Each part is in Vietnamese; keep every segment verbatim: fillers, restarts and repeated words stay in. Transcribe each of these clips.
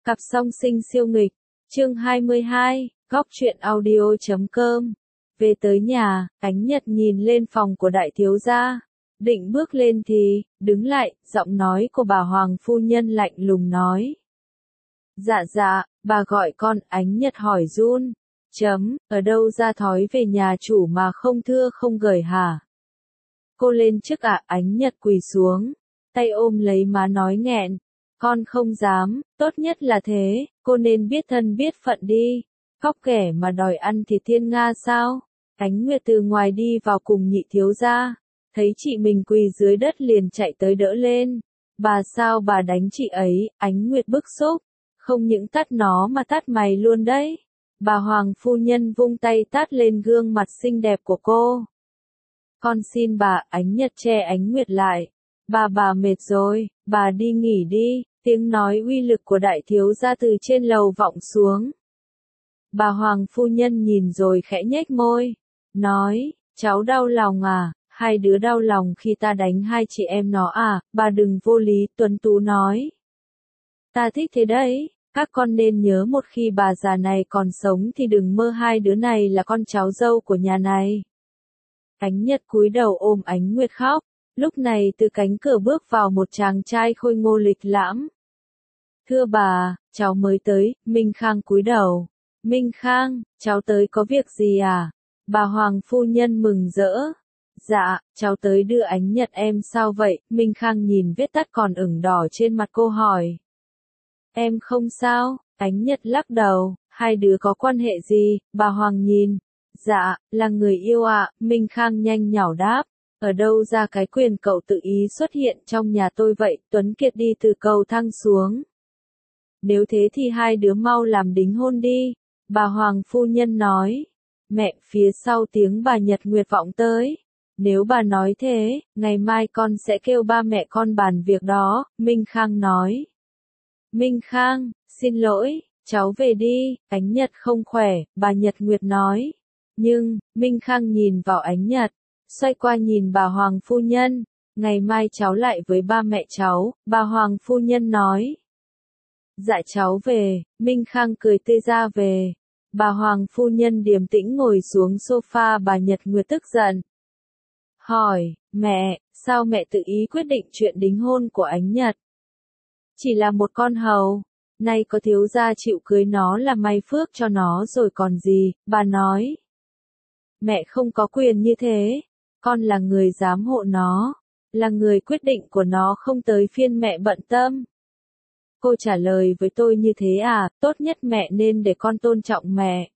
Cặp song sinh siêu nghịch, chương hai mươi hai, góc truyện audio chấm com. Về tới nhà, Ánh Nhật nhìn lên phòng của đại thiếu gia, định bước lên thì, đứng lại, giọng nói của bà Hoàng phu nhân lạnh lùng nói. Dạ dạ, bà gọi con. Ánh Nhật hỏi run, chấm, ở đâu ra thói về nhà chủ mà không thưa không gửi hả? Cô lên trước ạ. Ánh Nhật quỳ xuống, tay ôm lấy má nói nghẹn. Con không dám, tốt nhất là thế, cô nên biết thân biết phận đi. Cóc ghẻ mà đòi ăn thịt thiên nga sao? Ánh Nguyệt từ ngoài đi vào cùng nhị thiếu gia, thấy chị mình quỳ dưới đất liền chạy tới đỡ lên. Bà sao bà đánh chị ấy? Ánh Nguyệt bức xúc, không những tát nó mà tát mày luôn đấy. Bà Hoàng phu nhân vung tay tát lên gương mặt xinh đẹp của cô. Con xin bà. Ánh Nhật che Ánh Nguyệt lại. Bà bà mệt rồi, bà đi nghỉ đi. Tiếng nói uy lực của đại thiếu gia từ trên lầu vọng xuống. Bà Hoàng phu nhân nhìn rồi khẽ nhếch môi, nói, cháu đau lòng à, hai đứa đau lòng khi ta đánh hai chị em nó à? Bà đừng vô lý. Tuấn Tú nói, ta thích thế đấy, các con nên nhớ một khi bà già này còn sống thì đừng mơ hai đứa này là con cháu dâu của nhà này. Ánh Nhật cúi đầu ôm Ánh Nguyệt khóc. Lúc này từ cánh cửa bước vào một chàng trai khôi ngô lịch lãm. Thưa bà, cháu mới tới. Minh Khang cúi đầu. Minh Khang, cháu tới có việc gì à? Bà Hoàng phu nhân mừng rỡ. Dạ, cháu tới đưa Ánh Nhật em. Sao vậy? Minh Khang nhìn vết tát còn ửng đỏ trên mặt cô hỏi. Em không sao. Ánh Nhật lắc đầu. Hai đứa có quan hệ gì? Bà Hoàng nhìn. Dạ, là người yêu ạ. Minh Khang nhanh nhảu đáp. Ở đâu ra cái quyền cậu tự ý xuất hiện trong nhà tôi vậy? Tuấn Kiệt đi từ cầu thang xuống. Nếu thế thì hai đứa mau làm đính hôn đi. Bà Hoàng phu nhân nói. Mẹ, phía sau tiếng bà Nhật Nguyệt vọng tới. Nếu bà nói thế, ngày mai con sẽ kêu ba mẹ con bàn việc đó. Minh Khang nói. Minh Khang, xin lỗi, cháu về đi. Ánh Nhật không khỏe, bà Nhật Nguyệt nói. Nhưng, Minh Khang nhìn vào Ánh Nhật, xoay qua nhìn bà Hoàng phu nhân. Ngày mai cháu lại với ba mẹ cháu. Bà Hoàng phu nhân nói. Dạ cháu về. Minh Khang cười tươi ra về. Bà Hoàng phu nhân điềm tĩnh ngồi xuống sofa. Bà Nhật Nguyệt tức giận, hỏi, mẹ, sao mẹ tự ý quyết định chuyện đính hôn của Ánh Nhật? Chỉ là một con hầu, nay có thiếu gia chịu cưới nó là may phước cho nó rồi còn gì. Bà nói. Mẹ không có quyền như thế. Con là người giám hộ nó, là người quyết định của nó, không tới phiên mẹ bận tâm. Cô trả lời với tôi như thế à? Tốt nhất mẹ nên để con tôn trọng mẹ.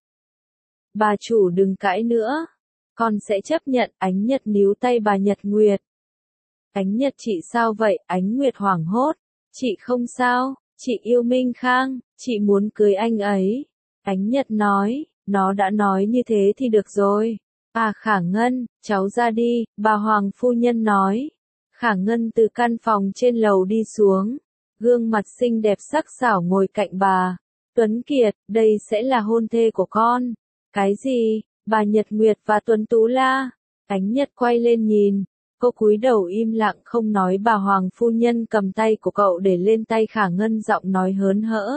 Bà chủ đừng cãi nữa. Con sẽ chấp nhận. Ánh Nhật níu tay bà Nhật Nguyệt. Ánh Nhật chị sao vậy? Ánh Nguyệt hoảng hốt. Chị không sao, chị yêu Minh Khang, chị muốn cưới anh ấy. Ánh Nhật nói, nó đã nói như thế thì được rồi. À Khả Ngân, cháu ra đi. Bà Hoàng phu nhân nói. Khả Ngân từ căn phòng trên lầu đi xuống. Gương mặt xinh đẹp sắc sảo ngồi cạnh bà. Tuấn Kiệt, đây sẽ là hôn thê của con. Cái gì? Bà Nhật Nguyệt và Tuấn Tú la. Ánh Nhật quay lên nhìn. Cô cúi đầu im lặng không nói. Bà Hoàng phu nhân cầm tay của cậu để lên tay Khả Ngân, giọng nói hớn hở.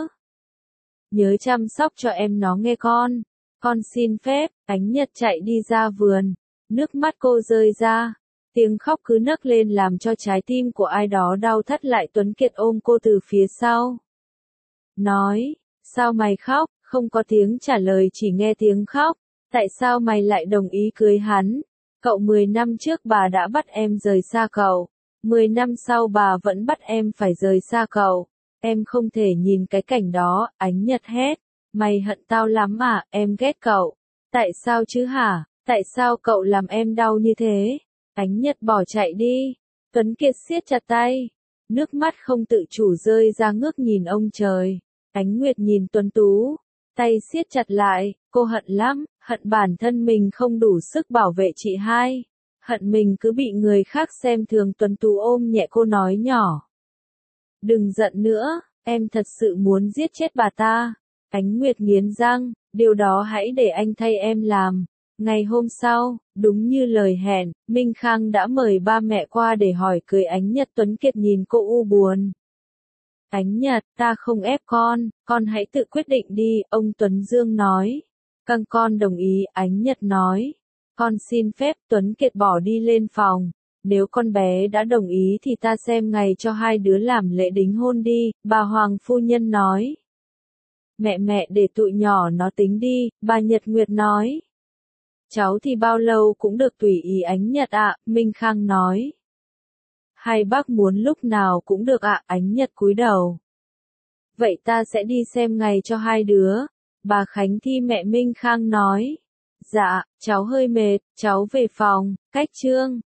Nhớ chăm sóc cho em nó nghe con. Con xin phép. Ánh Nhật chạy đi ra vườn. Nước mắt cô rơi ra. Tiếng khóc cứ nấc lên làm cho trái tim của ai đó đau thắt lại. Tuấn Kiệt ôm cô từ phía sau. Nói, sao mày khóc? Không có tiếng trả lời, chỉ nghe tiếng khóc. Tại sao mày lại đồng ý cưới hắn? Cậu mười năm trước bà đã bắt em rời xa cậu. mười năm sau bà vẫn bắt em phải rời xa cậu. Em không thể nhìn cái cảnh đó. Ánh Nhật hét. Mày hận tao lắm à? Em ghét cậu. Tại sao chứ hả? Tại sao cậu làm em đau như thế? Ánh Nhật bỏ chạy đi. Tuấn Kiệt siết chặt tay. Nước mắt không tự chủ rơi ra, ngước nhìn ông trời. Ánh Nguyệt nhìn Tuấn Tú. Tay siết chặt lại. Cô hận lắm. Hận bản thân mình không đủ sức bảo vệ chị hai. Hận mình cứ bị người khác xem thường. Tuấn Tú ôm nhẹ cô nói nhỏ. Đừng giận nữa. Em thật sự muốn giết chết bà ta. Ánh Nguyệt nghiến răng. Điều đó hãy để anh thay em làm. Ngày hôm sau, đúng như lời hẹn, Minh Khang đã mời ba mẹ qua để hỏi cưới Ánh Nhật. Tuấn Kiệt nhìn cô u buồn. Ánh Nhật, ta không ép con, con hãy tự quyết định đi, ông Tuấn Dương nói. Căng con đồng ý, Ánh Nhật nói. Con xin phép, Tuấn Kiệt bỏ đi lên phòng. Nếu con bé đã đồng ý thì ta xem ngày cho hai đứa làm lễ đính hôn đi, bà Hoàng phu nhân nói. Mẹ mẹ để tụi nhỏ nó tính đi, bà Nhật Nguyệt nói. Cháu thì bao lâu cũng được tùy ý Ánh Nhật ạ, Minh Khang nói. Hai bác muốn lúc nào cũng được ạ, Ánh Nhật cúi đầu. Vậy ta sẽ đi xem ngày cho hai đứa, bà Khánh Thi mẹ Minh Khang nói. Dạ, cháu hơi mệt, cháu về phòng, cách Trương.